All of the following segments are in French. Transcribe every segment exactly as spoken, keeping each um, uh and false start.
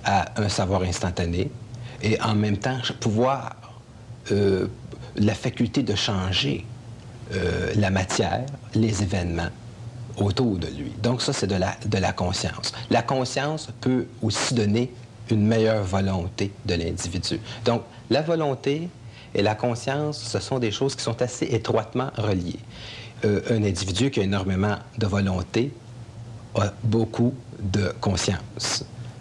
à un savoir instantané et en même temps pouvoir, euh, la faculté de changer euh, la matière, les événements autour de lui. Donc ça, c'est de la, de la conscience. La conscience peut aussi donner une meilleure volonté de l'individu. Donc, la volonté et la conscience, ce sont des choses qui sont assez étroitement reliées. Euh, un individu qui a énormément de volonté a beaucoup de conscience.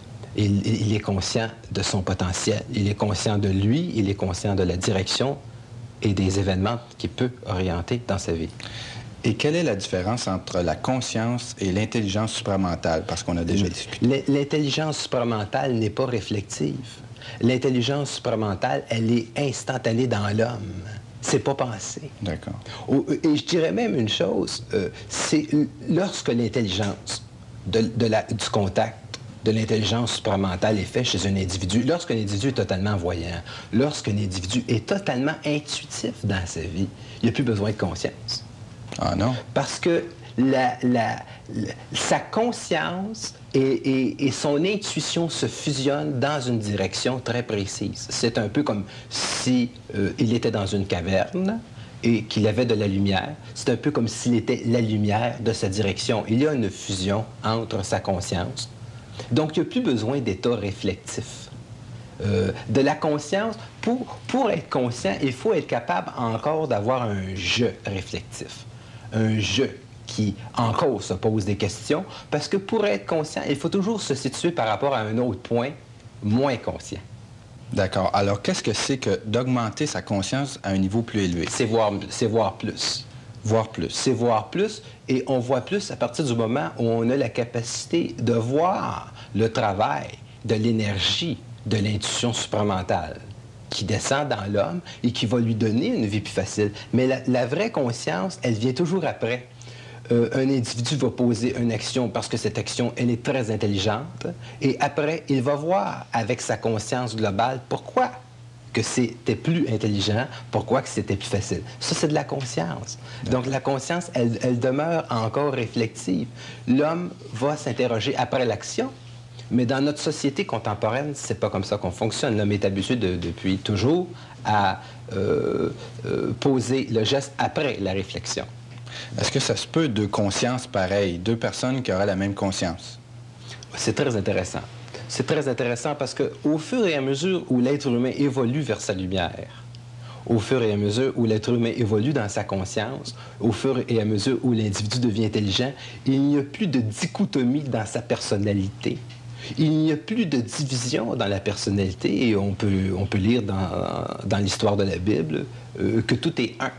Il, il est conscient de son potentiel, il est conscient de lui, il est conscient de la direction et des événements qu'il peut orienter dans sa vie. Et quelle est la différence entre la conscience et l'intelligence supramentale? Parce qu'on a déjà discuté. L'intelligence supramentale n'est pas réflexive. L'intelligence supramentale, elle est instantanée dans l'homme. C'est pas pensé. D'accord. Et je dirais même une chose, euh, c'est lorsque l'intelligence de, de la, du contact de l'intelligence supramentale est fait chez un individu, lorsqu'un individu est totalement voyant, lorsqu'un individu est totalement intuitif dans sa vie, il n'y a plus besoin de conscience. Ah non? Parce que la, la, la, sa conscience et, et, et son intuition se fusionnent dans une direction très précise. C'est un peu comme si euh, il était dans une caverne et qu'il avait de la lumière. C'est un peu comme s'il était la lumière de sa direction. Il y a une fusion entre sa conscience. Donc, il n'y a plus besoin d'état réflectif. Euh, de la conscience, pour, pour être conscient, il faut être capable encore d'avoir un « je » réflectif. Un « je » qui encore se pose des questions, parce que pour être conscient, il faut toujours se situer par rapport à un autre point moins conscient. D'accord. Alors, qu'est-ce que c'est que d'augmenter sa conscience à un niveau plus élevé? C'est voir, c'est voir plus. Voir plus. C'est voir plus, et on voit plus à partir du moment où on a la capacité de voir le travail de l'énergie de l'intuition supramentale qui descend dans l'homme et qui va lui donner une vie plus facile. Mais la, la vraie conscience, elle vient toujours après. Euh, un individu va poser une action parce que cette action, elle est très intelligente, et après, il va voir avec sa conscience globale pourquoi que c'était plus intelligent, pourquoi que c'était plus facile. Ça, c'est de la conscience. Donc, la conscience, elle, elle demeure encore réflexive. L'homme va s'interroger après l'action, mais dans notre société contemporaine, c'est pas comme ça qu'on fonctionne. L'homme est habitué de, depuis toujours à euh, euh, poser le geste après la réflexion. Est-ce que ça se peut deux consciences pareilles, deux personnes qui auraient la même conscience? C'est très intéressant. C'est très intéressant parce qu'au fur et à mesure où l'être humain évolue vers sa lumière, au fur et à mesure où l'être humain évolue dans sa conscience, au fur et à mesure où l'individu devient intelligent, il n'y a plus de dichotomie dans sa personnalité. Il n'y a plus de division dans la personnalité, et on peut, on peut lire dans, dans l'histoire de la Bible euh, que tout est un.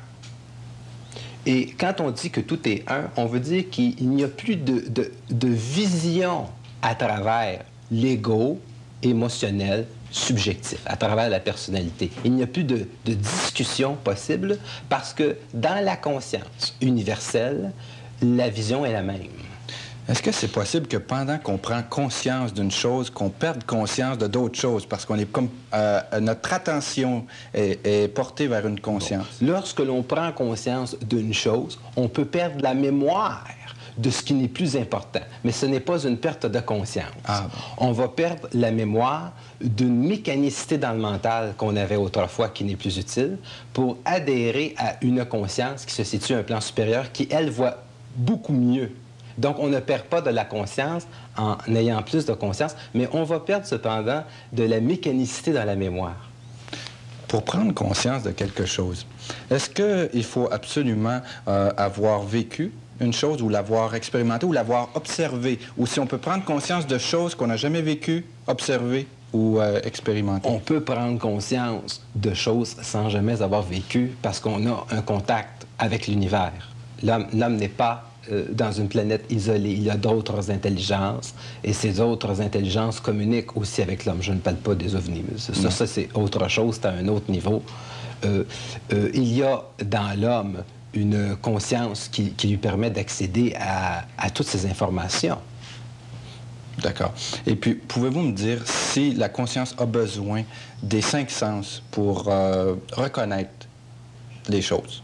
Et quand on dit que tout est un, on veut dire qu'il n'y a plus de, de, de vision à travers l'ego émotionnel subjectif, à travers la personnalité. Il n'y a plus de, de discussion possible parce que dans la conscience universelle, la vision est la même. Est-ce que c'est possible que pendant qu'on prend conscience d'une chose, qu'on perde conscience de d'autres choses parce qu'on est comme euh, notre attention est, est portée vers une conscience? Bon. Lorsque l'on prend conscience d'une chose, on peut perdre la mémoire de ce qui n'est plus important. Mais ce n'est pas une perte de conscience. Ah. On va perdre la mémoire d'une mécanicité dans le mental qu'on avait autrefois qui n'est plus utile pour adhérer à une conscience qui se situe à un plan supérieur qui, elle, voit beaucoup mieux. Donc, on ne perd pas de la conscience en ayant plus de conscience, mais on va perdre cependant de la mécanicité dans la mémoire. Pour prendre conscience de quelque chose, est-ce qu'il faut absolument euh, avoir vécu une chose ou l'avoir expérimenté ou l'avoir observé? Ou si on peut prendre conscience de choses qu'on n'a jamais vécues, observées ou euh, expérimentées? On peut prendre conscience de choses sans jamais avoir vécu parce qu'on a un contact avec l'univers. L'homme, l'homme n'est pas euh, dans une planète isolée. Il y a d'autres intelligences et ces autres intelligences communiquent aussi avec l'homme. Je ne parle pas des ovnis. Ça, ça c'est autre chose, c'est à un autre niveau. Euh, euh, il y a dans l'homme une conscience qui, qui lui permet d'accéder à, à toutes ces informations. D'accord. Et puis, pouvez-vous me dire si la conscience a besoin des cinq sens pour euh, reconnaître les choses?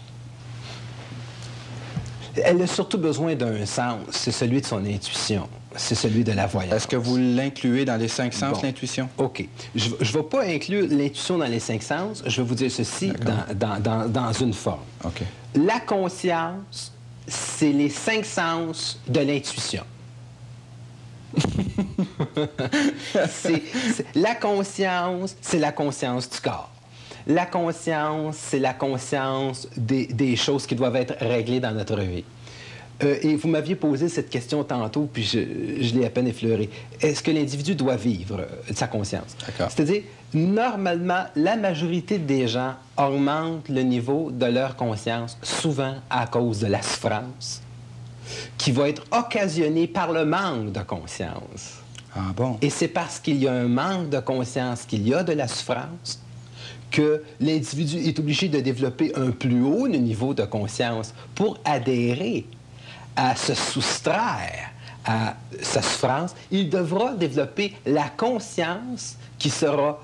Elle a surtout besoin d'un sens, c'est celui de son intuition. c'est celui de la voyance. Est-ce que vous l'incluez dans les cinq sens, bon. l'intuition? OK. Je ne vais pas inclure l'intuition dans les cinq sens. Je vais vous dire ceci dans, dans, dans, dans une forme. OK. La conscience, c'est les cinq sens de l'intuition. c'est, c'est, la conscience, c'est la conscience du corps. La conscience, c'est la conscience des, des choses qui doivent être réglées dans notre vie. Euh, et vous m'aviez posé cette question tantôt, puis je, je l'ai à peine effleurée. Est-ce que l'individu doit vivre euh, sa conscience? C'est-à-dire, normalement, la majorité des gens augmentent le niveau de leur conscience, souvent à cause de la souffrance, qui va être occasionnée par le manque de conscience. Ah bon? Et c'est parce qu'il y a un manque de conscience, qu'il y a de la souffrance, que l'individu est obligé de développer un plus haut niveau de conscience pour adhérer à se soustraire à sa souffrance. Il devra développer la conscience qui sera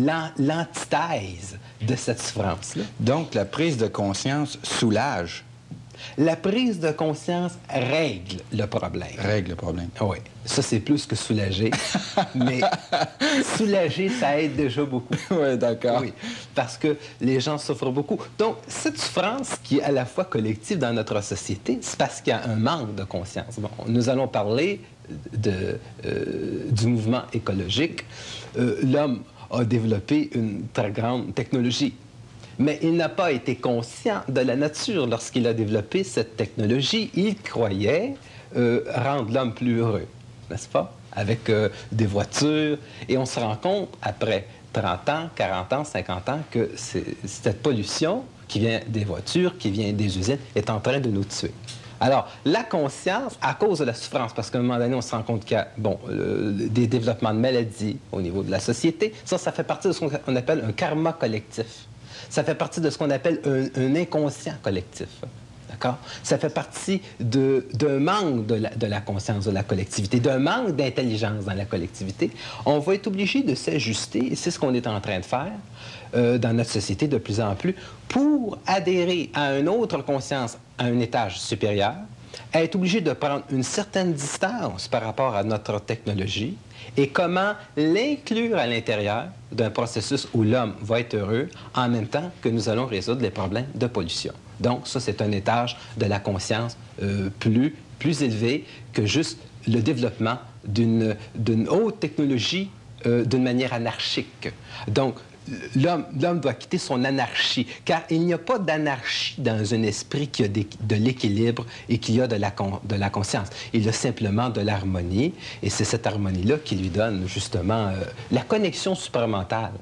l'antithèse de cette souffrance-là. Donc, la prise de conscience soulage. La prise de conscience règle le problème. Règle le problème. Oui. Ça, c'est plus que soulager. Mais soulager, ça aide déjà beaucoup. Oui, d'accord. Oui, parce que les gens souffrent beaucoup. Donc, cette souffrance qui est à la fois collective dans notre société, c'est parce qu'il y a un manque de conscience. Bon, nous allons parler de, euh, du mouvement écologique. Euh, l'homme a développé une très grande technologie. Mais il n'a pas été conscient de la nature lorsqu'il a développé cette technologie. Il croyait euh, rendre l'homme plus heureux, n'est-ce pas? Avec euh, des voitures. Et on se rend compte, après trente ans, quarante ans, cinquante ans, que cette pollution qui vient des voitures, qui vient des usines, est en train de nous tuer. Alors, la conscience, à cause de la souffrance, parce qu'à un moment donné, on se rend compte qu'il y a bon, euh, des développements de maladies au niveau de la société, ça, ça fait partie de ce qu'on appelle un karma collectif. Ça fait partie de ce qu'on appelle un, un inconscient collectif. D'accord? Ça fait partie d'un manque de la, de la conscience de la collectivité, d'un manque d'intelligence dans la collectivité. On va être obligé de s'ajuster, et c'est ce qu'on est en train de faire euh, dans notre société de plus en plus, pour adhérer à une autre conscience, à un étage supérieur, être obligé de prendre une certaine distance par rapport à notre technologie et comment l'inclure à l'intérieur d'un processus où l'homme va être heureux en même temps que nous allons résoudre les problèmes de pollution. Donc, ça, c'est un étage de la conscience euh, plus, plus élevé que juste le développement d'une d'une haute technologie euh, d'une manière anarchique. Donc, l'homme doit quitter son anarchie, car il n'y a pas d'anarchie dans un esprit qui a des, de l'équilibre et qui a de la, con, de la conscience. Il a simplement de l'harmonie, et c'est cette harmonie-là qui lui donne justement euh, la connexion supramentale.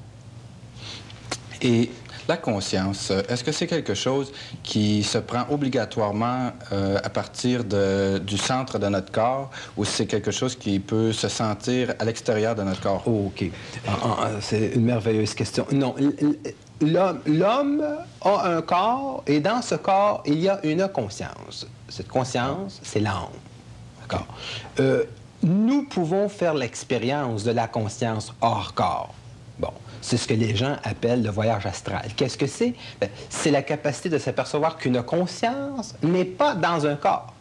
Et la conscience, est-ce que c'est quelque chose qui se prend obligatoirement euh, à partir de, du centre de notre corps, ou c'est quelque chose qui peut se sentir à l'extérieur de notre corps? Oh, OK. Ah, ah, c'est une merveilleuse question. Non, l'homme, l'homme a un corps, et dans ce corps, il y a une conscience. Cette conscience, c'est l'âme. D'accord? Euh, nous pouvons faire l'expérience de la conscience hors corps. Bon. C'est ce que les gens appellent le voyage astral. Qu'est-ce que c'est? Ben, c'est la capacité de s'apercevoir qu'une conscience n'est pas dans un corps.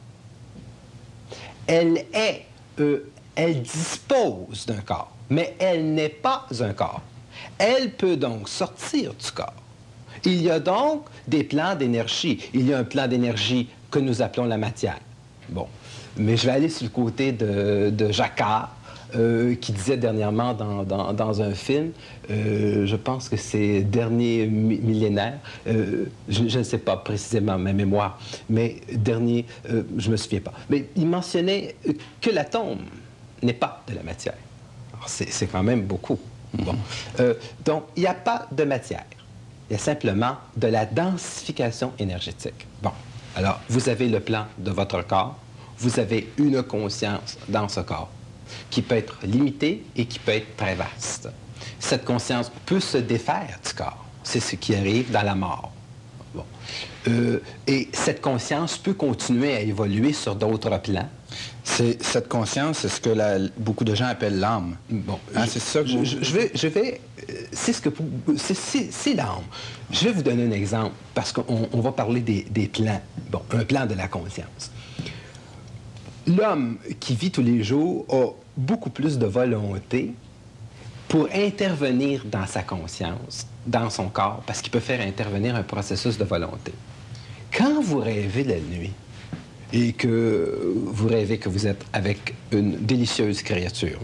Elle est, euh, elle dispose d'un corps, mais elle n'est pas un corps. Elle peut donc sortir du corps. Il y a donc des plans d'énergie. Il y a un plan d'énergie que nous appelons la matière. Bon, mais je vais aller sur le côté de, de Jacquard. Euh, qui disait dernièrement dans, dans, dans un film, euh, je pense que c'est Dernier millénaire, euh, je, je ne sais pas précisément ma mémoire, mais dernier, euh, je ne me souviens pas. Mais il mentionnait que l'atome n'est pas de la matière. Alors, c'est quand même beaucoup. Bon. Euh, donc, il n'y a pas de matière. Il y a simplement de la densification énergétique. Bon. Alors, vous avez le plan de votre corps, vous avez une conscience dans ce corps, qui peut être limitée et qui peut être très vaste. Cette conscience peut se défaire du corps. C'est ce qui arrive dans la mort. Bon. Euh, et cette conscience peut continuer à évoluer sur d'autres plans. C'est, cette conscience, c'est ce que la, beaucoup de gens appellent l'âme. Bon, hein, c'est ça que je, je, je vais, je vais c'est ce que c'est l'âme. Je vais vous donner un exemple parce qu'on on va parler des, des plans. Bon, un plan de la conscience. L'homme qui vit tous les jours a beaucoup plus de volonté pour intervenir dans sa conscience, dans son corps, parce qu'il peut faire intervenir un processus de volonté. Quand vous rêvez la nuit et que vous rêvez que vous êtes avec une délicieuse créature,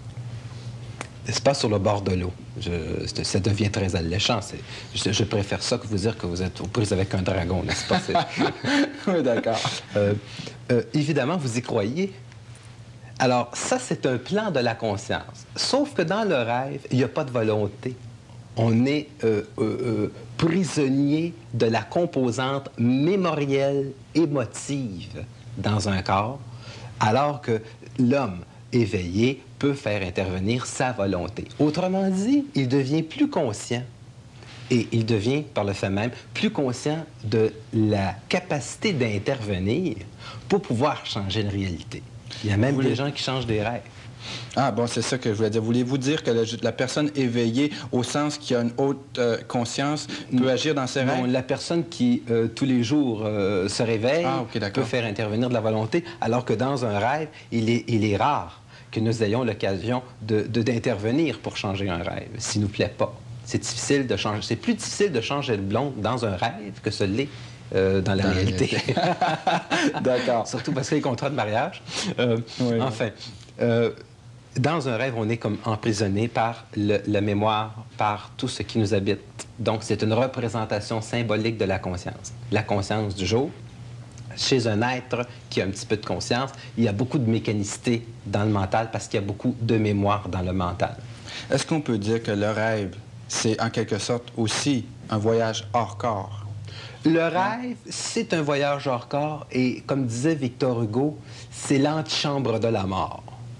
n'est-ce pas, sur le bord de l'eau, je, ça devient très alléchant. Je, je préfère ça que vous dire que vous êtes aux prises avec un dragon, n'est-ce pas? Oui, d'accord. Euh, euh, évidemment, vous y croyez. Alors, ça, c'est un plan de la conscience. Sauf que dans le rêve, il n'y a pas de volonté. On est euh, euh, euh, prisonnier de la composante mémorielle, émotive dans un corps, alors que l'homme éveillé peut faire intervenir sa volonté. Autrement dit, il devient plus conscient. Et il devient, par le fait même, plus conscient de la capacité d'intervenir pour pouvoir changer une réalité. Il y a même voulez... des gens qui changent des rêves. Ah bon, c'est ça que je voulais dire. Voulez-vous dire que la, la personne éveillée, au sens qui a une haute euh, conscience, peut agir dans ses rêves? Non, la personne qui, euh, tous les jours, euh, se réveille, ah, okay, peut faire intervenir de la volonté, alors que dans un rêve, il est, il est rare que nous ayons l'occasion de, de, d'intervenir pour changer un rêve, s'il ne nous plaît pas. C'est difficile de changer. C'est plus difficile de changer le blond dans un rêve que ce l'est euh, dans la dans réalité. D'accord. Surtout parce que les contrats de mariage. Euh, oui. Enfin, euh, dans un rêve, on est comme emprisonné par le, la mémoire, par tout ce qui nous habite. Donc, c'est une représentation symbolique de la conscience. La conscience du jour. Chez un être qui a un petit peu de conscience, il y a beaucoup de mécanicité dans le mental parce qu'il y a beaucoup de mémoire dans le mental. Est-ce qu'on peut dire que le rêve, c'est en quelque sorte aussi un voyage hors corps? Le rêve, c'est un voyage hors corps et, comme disait Victor Hugo, c'est l'antichambre de la mort.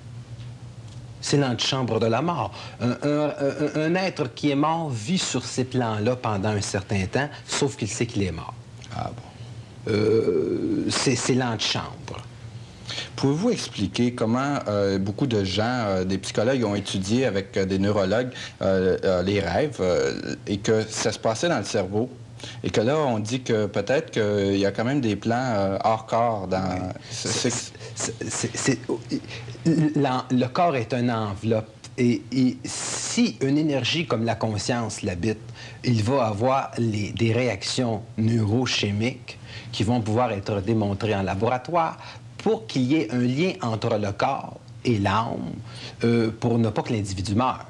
C'est l'antichambre de la mort. Un, un, un, un être qui est mort vit sur ces plans-là pendant un certain temps, sauf qu'il sait qu'il est mort. Ah bon? Euh, c'est l'antichambre. Pouvez-vous expliquer comment euh, beaucoup de gens, euh, des psychologues ont étudié avec euh, des neurologues euh, euh, les rêves euh, et que ça se passait dans le cerveau et que là, on dit que peut-être qu'il y a quand même des plans euh, hors corps dans... C'est, c'est, c'est, le corps est une enveloppe et, et si une énergie comme la conscience l'habite, il va avoir les, des réactions neurochimiques qui vont pouvoir être démontrées en laboratoire pour qu'il y ait un lien entre le corps et l'âme euh, pour ne pas que l'individu meure.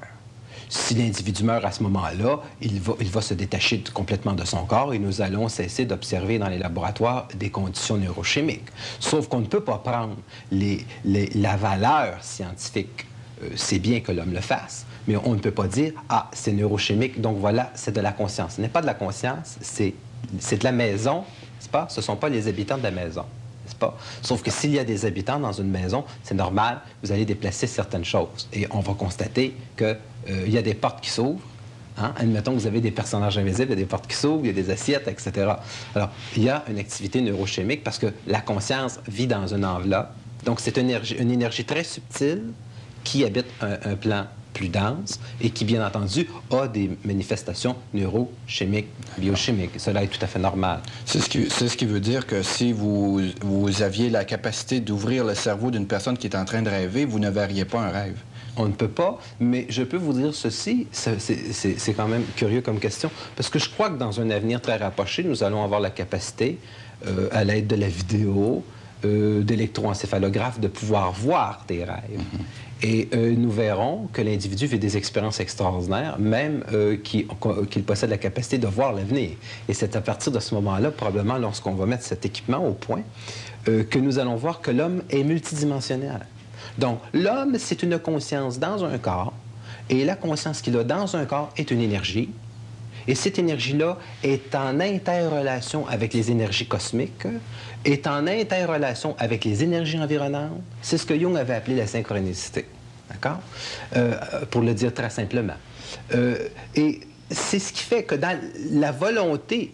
Si l'individu meurt à ce moment-là, il va, il va se détacher de, complètement de son corps et nous allons cesser d'observer dans les laboratoires des conditions neurochimiques. Sauf qu'on ne peut pas prendre les, les, la valeur scientifique. Euh, c'est bien que l'homme le fasse, mais on ne peut pas dire « Ah, c'est neurochimique, donc voilà, c'est de la conscience ». Ce n'est pas de la conscience, c'est de la maison, n'est-ce pas? Ce ne sont pas les habitants de la maison. Pas. Sauf que s'il y a des habitants dans une maison, c'est normal, vous allez déplacer certaines choses. Et on va constater qu'il euh, y a des portes qui s'ouvrent. Hein? Admettons que vous avez des personnages invisibles, il y a des portes qui s'ouvrent, il y a des assiettes, et cetera. Alors, il y a une activité neurochimique parce que la conscience vit dans une enveloppe. Donc, c'est une énergie, une énergie très subtile qui habite un, un plan plus dense et qui, bien entendu, a des manifestations neurochimiques, biochimiques. Cela est tout à fait normal. C'est ce qui, c'est ce qui veut dire que si vous, vous aviez la capacité d'ouvrir le cerveau d'une personne qui est en train de rêver, vous ne verriez pas un rêve. On ne peut pas, mais je peux vous dire ceci, c'est quand même curieux comme question, parce que je crois que dans un avenir très rapproché, nous allons avoir la capacité, euh, à l'aide de la vidéo, euh, d'électroencéphalographes, de pouvoir voir des rêves. Mm-hmm. Et euh, nous verrons que l'individu vit des expériences extraordinaires, même euh, qu'il qu'il possède la capacité de voir l'avenir. Et c'est à partir de ce moment-là, probablement lorsqu'on va mettre cet équipement au point, euh, que nous allons voir que l'homme est multidimensionnel. Donc, l'homme, c'est une conscience dans un corps, et la conscience qu'il a dans un corps est une énergie. Et cette énergie-là est en interrelation avec les énergies cosmiques, est en interrelation avec les énergies environnantes. C'est ce que Jung avait appelé la synchronicité. D'accord? Euh, pour le dire très simplement. Euh, et c'est ce qui fait que dans la volonté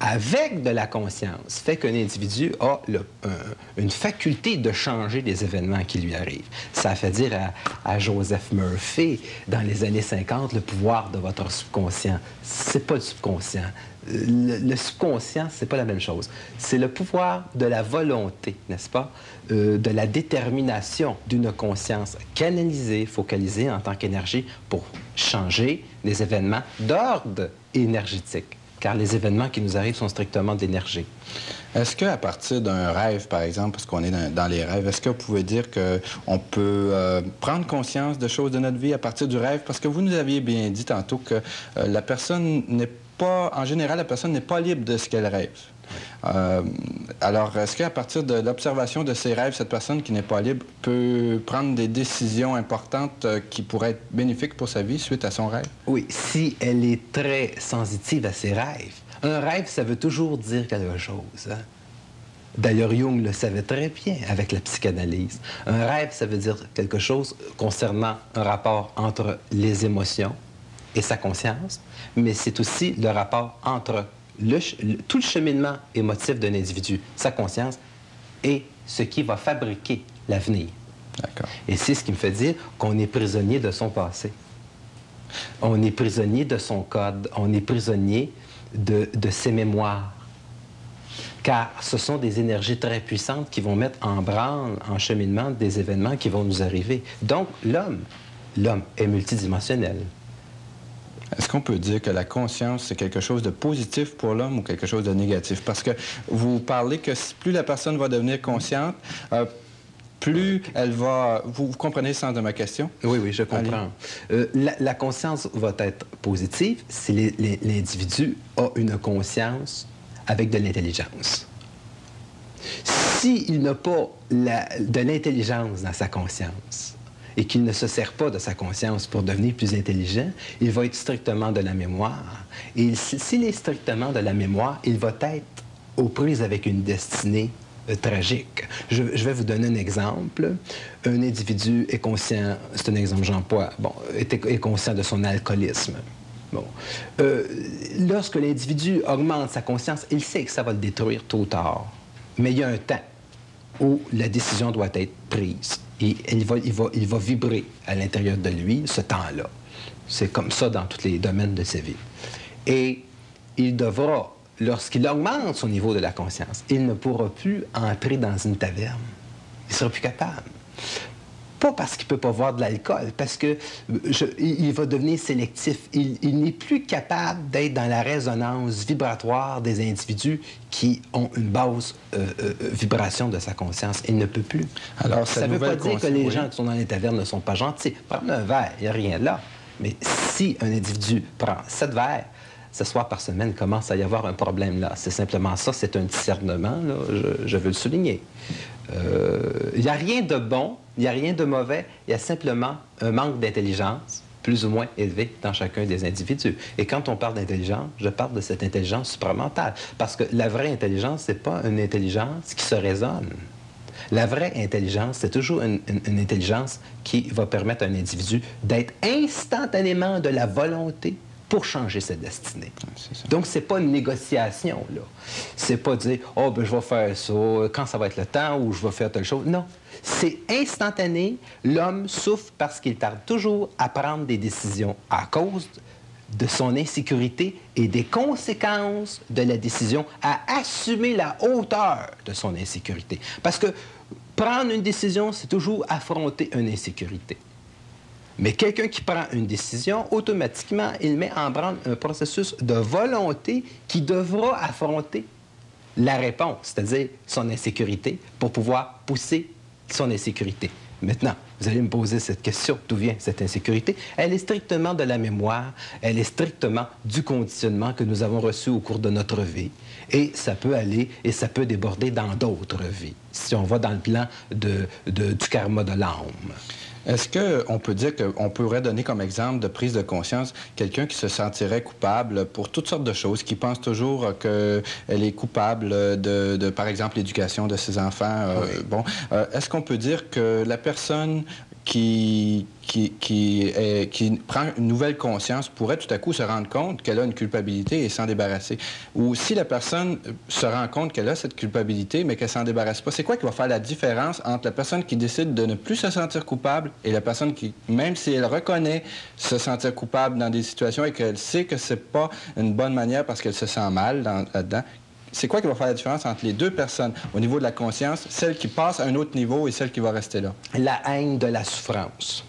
avec de la conscience, fait qu'un individu a le, un, une faculté de changer les événements qui lui arrivent. Ça a fait dire à, à Joseph Murphy, dans les années cinquante, le pouvoir de votre subconscient. C'est pas le subconscient. Le, le subconscient, c'est pas la même chose. C'est le pouvoir de la volonté, n'est-ce pas? Euh, de la détermination d'une conscience canalisée, focalisée en tant qu'énergie pour changer les événements d'ordre énergétique. Car les événements qui nous arrivent sont strictement d'énergie. Est-ce qu'à partir d'un rêve, par exemple, parce qu'on est dans, dans les rêves, est-ce que vous pouvez dire qu'on peut euh, prendre conscience de choses de notre vie à partir du rêve? Parce que vous nous aviez bien dit tantôt que euh, la personne n'est pas, en général, la personne n'est pas libre de ce qu'elle rêve. Euh, alors, est-ce qu'à partir de l'observation de ses rêves, cette personne qui n'est pas libre peut prendre des décisions importantes euh, qui pourraient être bénéfiques pour sa vie suite à son rêve? Oui, si elle est très sensitive à ses rêves. Un rêve, ça veut toujours dire quelque chose. Hein? D'ailleurs, Jung le savait très bien avec la psychanalyse. Un rêve, ça veut dire quelque chose concernant un rapport entre les émotions et sa conscience, mais c'est aussi le rapport entre Le, le, tout le cheminement émotif d'un individu, sa conscience, et ce qui va fabriquer l'avenir. D'accord. Et c'est ce qui me fait dire qu'on est prisonnier de son passé. On est prisonnier de son code. On est prisonnier de, de ses mémoires. Car ce sont des énergies très puissantes qui vont mettre en branle, en cheminement, des événements qui vont nous arriver. Donc, l'homme, l'homme est multidimensionnel. Est-ce qu'on peut dire que la conscience, c'est quelque chose de positif pour l'homme ou quelque chose de négatif? Parce que vous parlez que plus la personne va devenir consciente, euh, plus elle va... Vous, vous comprenez le sens de ma question? Oui, oui, je comprends. Euh, la, la conscience va être positive si l'individu a une conscience avec de l'intelligence. S'il n'a pas la, de l'intelligence dans sa conscience, et qu'il ne se sert pas de sa conscience pour devenir plus intelligent, il va être strictement de la mémoire. Et s'il est strictement de la mémoire, il va être aux prises avec une destinée euh, tragique. Je, je vais vous donner un exemple. Un individu est conscient, c'est un exemple j'emploie, bon, est, est conscient de son alcoolisme. Bon. Euh, lorsque l'individu augmente sa conscience, il sait que ça va le détruire tôt ou tard. Mais il y a un temps où la décision doit être prise. Et il va, il va, il va vibrer à l'intérieur de lui ce temps-là. C'est comme ça dans tous les domaines de sa vie. Et il devra, lorsqu'il augmente son niveau de la conscience, il ne pourra plus entrer dans une taverne. Il ne sera plus capable. Pas parce qu'il ne peut pas boire de l'alcool, parce que je, il, il va devenir sélectif. Il, il n'est plus capable d'être dans la résonance vibratoire des individus qui ont une basse euh, euh, vibration de sa conscience. Il ne peut plus. Alors, ça ne veut pas dire que les oui. gens qui sont dans les tavernes ne sont pas gentils. Prendre un verre, il n'y a rien là. Mais si un individu prend sept verres, ce soir par semaine, commence à y avoir un problème là. C'est simplement ça, c'est un discernement, là, je, je veux le souligner. Il euh, n'y a rien de bon, il n'y a rien de mauvais, il y a simplement un manque d'intelligence plus ou moins élevé dans chacun des individus. Et quand on parle d'intelligence, je parle de cette intelligence supramentale. Parce que la vraie intelligence, ce n'est pas une intelligence qui se raisonne. La vraie intelligence, c'est toujours une, une, une intelligence qui va permettre à un individu d'être instantanément de la volonté pour changer sa destinée. Donc, ce n'est pas une négociation, là. C'est pas dire « Oh, ben je vais faire ça, quand ça va être le temps, ou je vais faire telle chose. » Non. C'est instantané. L'homme souffre parce qu'il tarde toujours à prendre des décisions à cause de son insécurité et des conséquences de la décision, à assumer la hauteur de son insécurité. Parce que prendre une décision, c'est toujours affronter une insécurité. Mais quelqu'un qui prend une décision, automatiquement, il met en branle un processus de volonté qui devra affronter la réponse, c'est-à-dire son insécurité, pour pouvoir pousser son insécurité. Maintenant, vous allez me poser cette question, d'où vient cette insécurité? Elle est strictement de la mémoire, elle est strictement du conditionnement que nous avons reçu au cours de notre vie. Et ça peut aller et ça peut déborder dans d'autres vies, si on va dans le plan de, de, du karma de l'âme. Est-ce qu'on peut dire qu'on pourrait donner comme exemple de prise de conscience quelqu'un qui se sentirait coupable pour toutes sortes de choses, qui pense toujours qu'elle est coupable de, de par exemple, l'éducation de ses enfants? Euh, oui. Bon, euh, est-ce qu'on peut dire que la personne qui, qui, qui, est, qui prend une nouvelle conscience pourrait tout à coup se rendre compte qu'elle a une culpabilité et s'en débarrasser. Ou si la personne se rend compte qu'elle a cette culpabilité, mais qu'elle ne s'en débarrasse pas, c'est quoi qui va faire la différence entre la personne qui décide de ne plus se sentir coupable et la personne qui, même si elle reconnaît se sentir coupable dans des situations et qu'elle sait que c'est pas une bonne manière parce qu'elle se sent mal dans, là-dedans, c'est quoi qui va faire la différence entre les deux personnes au niveau de la conscience, celle qui passe à un autre niveau et celle qui va rester là? La haine de la souffrance.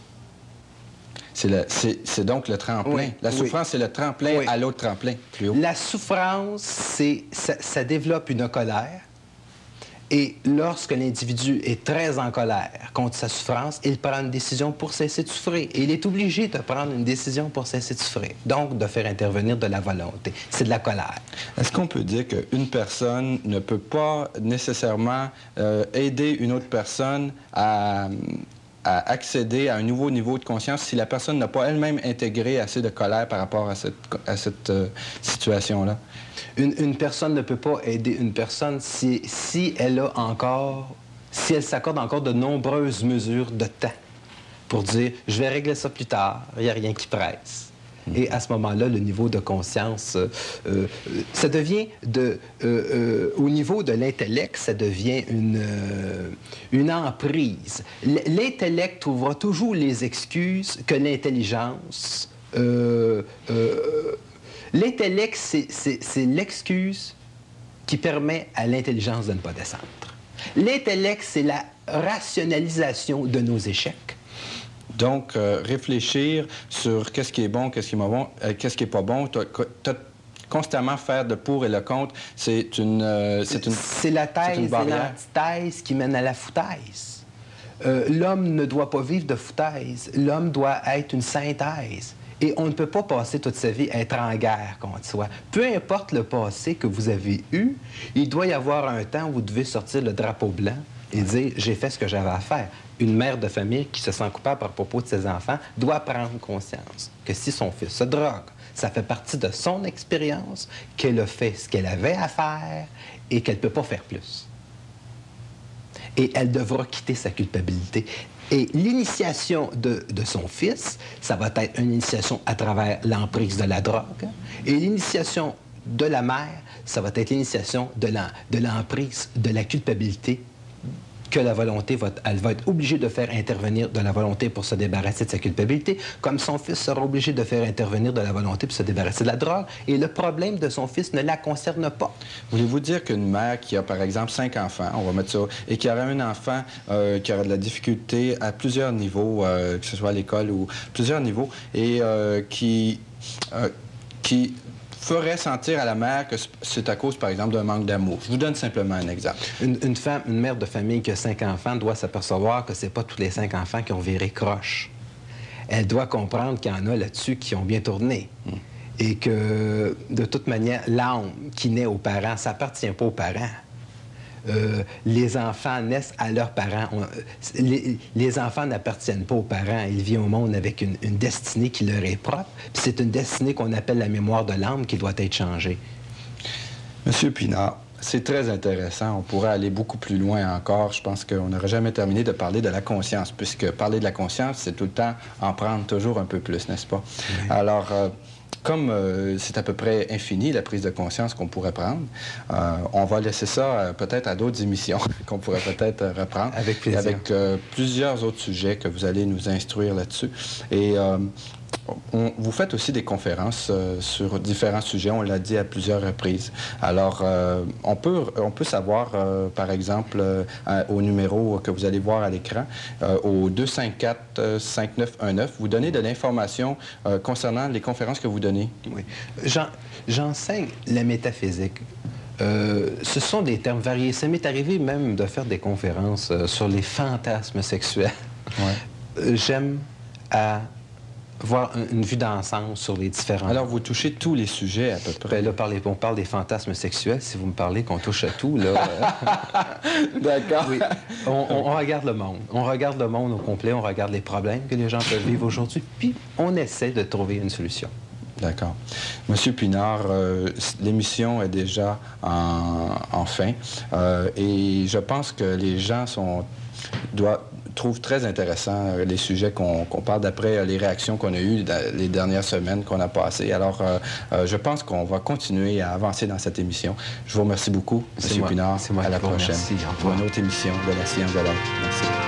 C'est donc le tremplin. Oui, la souffrance, oui. C'est le tremplin oui. à l'autre tremplin, plus haut. La souffrance, c'est ça, ça développe une colère. Et lorsque l'individu est très en colère contre sa souffrance, il prend une décision pour cesser de souffrir. Et il est obligé de prendre une décision pour cesser de souffrir. Donc, de faire intervenir de la volonté. C'est de la colère. Est-ce qu'on peut dire qu'une personne ne peut pas nécessairement euh, aider une autre personne à... à accéder à un nouveau niveau de conscience si la personne n'a pas elle-même intégré assez de colère par rapport à cette, à cette euh, situation-là? Une, une personne ne peut pas aider une personne si, si elle a encore, si elle s'accorde encore de nombreuses mesures de temps pour dire « je vais régler ça plus tard, il n'y a rien qui presse ». Et à ce moment-là, le niveau de conscience, euh, euh, ça devient, de, euh, euh, au niveau de l'intellect, ça devient une, euh, une emprise. L'intellect trouvera toujours les excuses que l'intelligence... Euh, euh, l'intellect, c'est l'excuse qui permet à l'intelligence de ne pas descendre. L'intellect, c'est la rationalisation de nos échecs. Donc, euh, réfléchir sur qu'est-ce qui est bon, qu'est-ce qui est bon, euh, qu'est-ce qui est pas bon, constamment faire de pour et le contre, c'est une euh, c'est une c'est la thèse et l'antithèse qui mène à la foutaise. Euh, l'homme ne doit pas vivre de foutaise. L'homme doit être une synthèse. Et on ne peut pas passer toute sa vie à être en guerre contre soi. Peu importe le passé que vous avez eu, il doit y avoir un temps où vous devez sortir le drapeau blanc et dire « j'ai fait ce que j'avais à faire ». Une mère de famille qui se sent coupable à propos de ses enfants doit prendre conscience que si son fils se drogue, ça fait partie de son expérience, qu'elle a fait ce qu'elle avait à faire et qu'elle ne peut pas faire plus. Et elle devra quitter sa culpabilité. Et l'initiation de, de son fils, ça va être une initiation à travers l'emprise de la drogue. Et l'initiation de la mère, ça va être l'initiation de l'emprise de la culpabilité que la volonté, va, elle va être obligée de faire intervenir de la volonté pour se débarrasser de sa culpabilité, comme son fils sera obligé de faire intervenir de la volonté pour se débarrasser de la drogue. Et le problème de son fils ne la concerne pas. Voulez-vous dire qu'une mère qui a, par exemple, cinq enfants, on va mettre ça, et qui aurait un enfant euh, qui aurait de la difficulté à plusieurs niveaux, euh, que ce soit à l'école ou plusieurs niveaux, et euh, qui... Euh, qui ferait sentir à la mère que c'est à cause, par exemple, d'un manque d'amour. Je vous donne simplement un exemple. Une, une femme, une mère de famille qui a cinq enfants doit s'apercevoir que c'est pas tous les cinq enfants qui ont viré croche. Elle doit comprendre qu'il y en a là-dessus qui ont bien tourné. Mm. Et que, de toute manière, l'âme qui naît aux parents, ça appartient pas aux parents. Euh, les enfants naissent à leurs parents. On, les, les enfants n'appartiennent pas aux parents. Ils vivent au monde avec une, une destinée qui leur est propre. Puis c'est une destinée qu'on appelle la mémoire de l'âme qui doit être changée. Monsieur Pinard, c'est très intéressant. On pourrait aller beaucoup plus loin encore. Je pense qu'on n'aurait jamais terminé de parler de la conscience, puisque parler de la conscience, c'est tout le temps en prendre toujours un peu plus, n'est-ce pas? Oui. Alors... Euh, Comme euh, c'est à peu près infini, la prise de conscience qu'on pourrait prendre, euh, on va laisser ça euh, peut-être à d'autres émissions qu'on pourrait peut-être euh, reprendre. Avec plaisir. Et avec euh, plusieurs autres sujets que vous allez nous instruire là-dessus. Et euh, on, vous faites aussi des conférences euh, sur différents sujets, on l'a dit à plusieurs reprises. Alors, euh, on, peut, on peut savoir, euh, par exemple, euh, au numéro que vous allez voir à l'écran, euh, au deux cinq quatre, cinq neuf un neuf, vous donnez de l'information euh, concernant les conférences que vous donnez. Oui. J'enseigne la métaphysique. Euh, ce sont des termes variés. Ça m'est arrivé même de faire des conférences euh, sur les fantasmes sexuels. Ouais. Euh, J'aime à voir une vue d'ensemble sur les différents... Alors, vous touchez tous les sujets, à peu près. Ben là, parlez, on parle des fantasmes sexuels. Si vous me parlez qu'on touche à tout, là... euh... D'accord. Oui. On, on, on regarde le monde. On regarde le monde au complet. On regarde les problèmes que les gens peuvent vivre aujourd'hui. Puis, on essaie de trouver une solution. D'accord. Monsieur Pinard, euh, l'émission est déjà en, en fin. Euh, et je pense que les gens sont... doivent trouve très intéressant euh, les sujets qu'on qu'on parle d'après euh, les réactions qu'on a eues les dernières semaines qu'on a passées. Alors, euh, euh, je pense qu'on va continuer à avancer dans cette émission. Je vous remercie beaucoup, M. Pinard. À la prochaine. Pour une autre émission de La Science de l'Être. Merci.